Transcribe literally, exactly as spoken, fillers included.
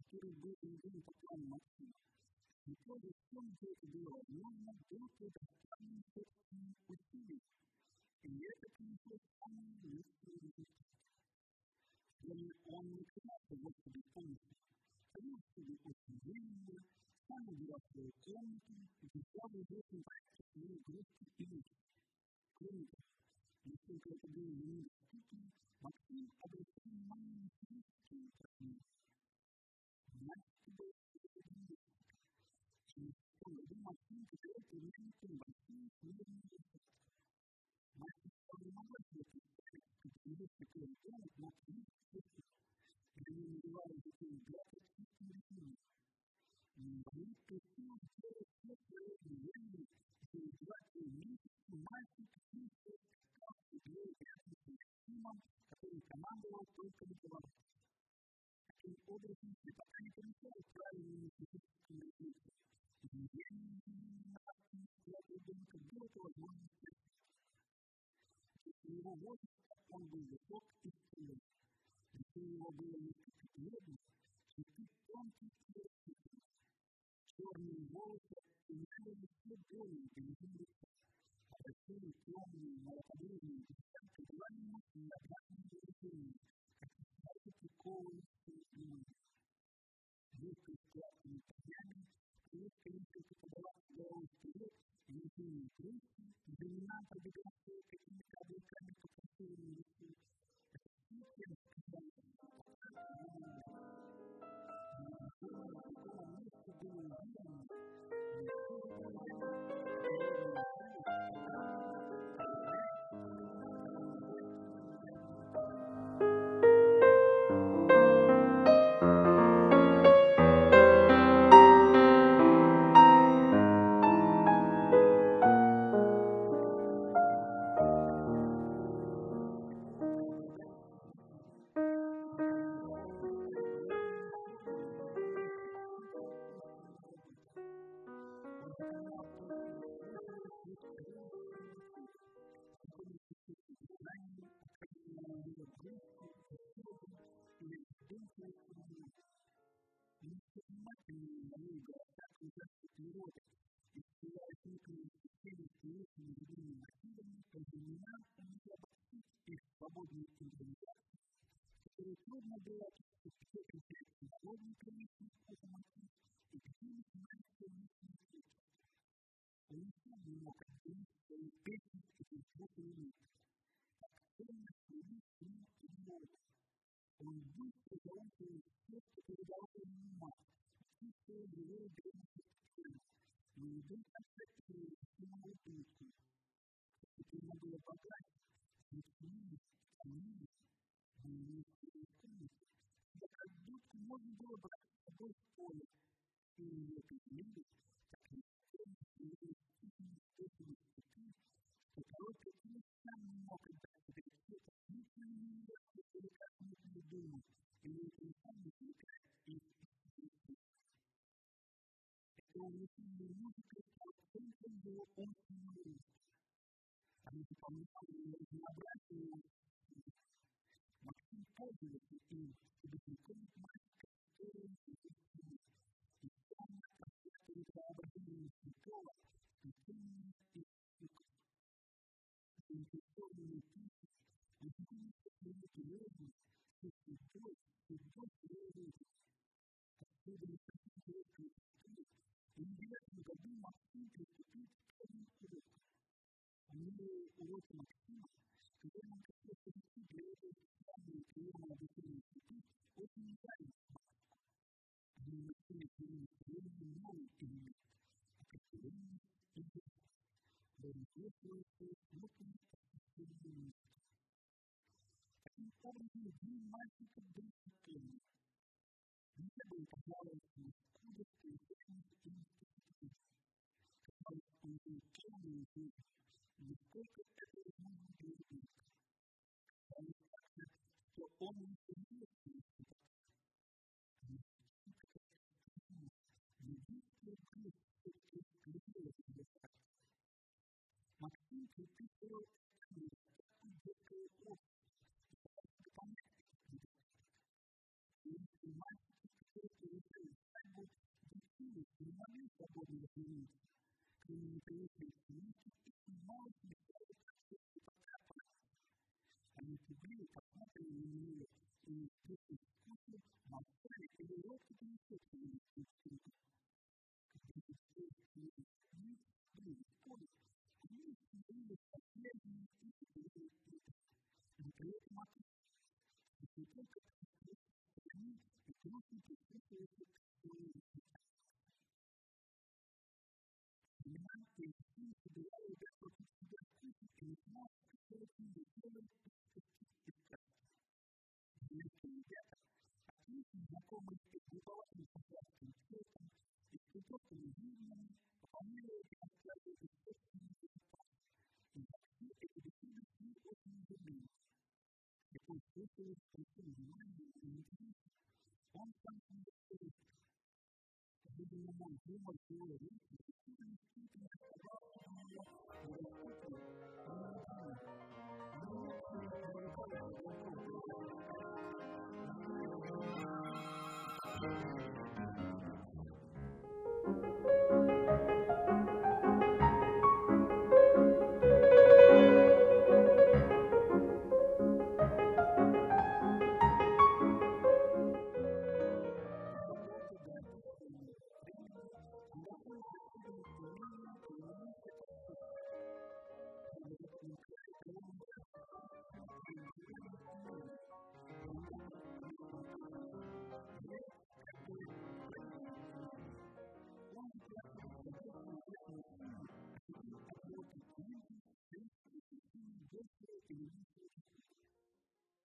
который был заведен по плану Максима. И то, в чем все это было возможно, был предоставлен собственным усилием. И это принесло самые лучшие результаты. Он не кричал Господу помощи, ходил себе очень временно, сам убирал свою комнату, изучал в известном порядке свои игрушки и вещи. Кроме того, насколько это было ему доступно, Максим обратил внимание на физические упражнения. Значит, было что-то движение. Через сто году Максим потерял примерно большие средние результаты. Мальчик не могла себе представить, как есть такой ребенок на физических. Они называли детей графическим рисунком. Они просили сделать все свое движение, и два месяца мальчик чувствовал, как играл графическим рисунком, который командовал только на голову. Таким образом, и пока не помешали правильному физическому развитию, движение на для ребенка было возможно встретить. После его возраста он был высок и силен. Если его было несколько бледно, черты тонкие и красивые. Черные волосы имели все более длинные лица, а большие темные молокодырные глаза придавали ему необратное выражение, как и сразу приковывающие внимание. Легкой складкой пьяной, легко несколько подала голову вперед, внутренние крышки, длина пробегавшая какими-то облаками по красивому лицу. Всем сказали, свободной импровизации, которую трудно было описать, все конкретно свободной привычной способности и какими-то маленькими мыслями. Он сам не мог оценить свою песню и звук минут. Так ценно следить к ним и делать. Он быстро заучил все, что передавал ему ума, чувствуя его древности сцены, но не был концепции рисунного песни. Теперь надо было погать, рисунить, самим, но да как будто можно было брать с собой в поле, и в этой мире, так и в том, что его действительно способны ступить, что короткий путь сам не мог отдать себе отчет, отлично не является деликатным придумом, или это не сам не деликат, и это увлечение музыкой стало центром его умственного роста. Они дополняли его разнообразие. Максим пользовался им, чтобы знакомить мальчика с историей и истиной. И самое простое воображение святого, спасение и ссылка. Заинтересованные песни, знакомиться с его природы, со святой, святой природы. Отсюда не хотим легкой истории, и в девятом году Максим приступил к первым урокам. Помимо урока Максима, который он хотел провести для этой самой приемной обучения святых, очень нравится Максиму. Они начали принимать приемные новые элементы, определенные и другие. Даже если это смутно определенные. Таким образом, день мальчика был системным. Не было, пожалуй, никуда совершенных и институтов. Казалось, он был полный жизнь. Насколько это возможно для ребенка? Казалось также, что он не имеет института. Единственное плюс, что исключило себе так. Максим приписывал этому такую детскую опцию, чтобы понять, что мальчики, которые свободно развернуться. Кроме неприятной книжки, очень мало смешает отсутствие фотоаппарата. Они сидели, посмотрели на нее и не слышали вкуса, молчали или робко перешептывали друг с другом. Когда же все эти книги были в школе, они становились последними и сидели в книгах. Но при этом если только они и грустно прислушиваются к своей жизни. Понимаете, если собираю ребят вокруг себя вкусы и не знаю, что с ними делать, Великие ребята, отлично знакомые с глубоким согласием цветом и с глубокими видениями, выполняют и рассказывают естественные безопасности. И вообще эти беседы мне очень удивляют. Такой слушает с большим вниманием и интересом. Он сам не стоит. Видимо, мой юмор его речи действительно действительно оказался для меня недоступным и неудобным. Но нет своих великолепных глазов.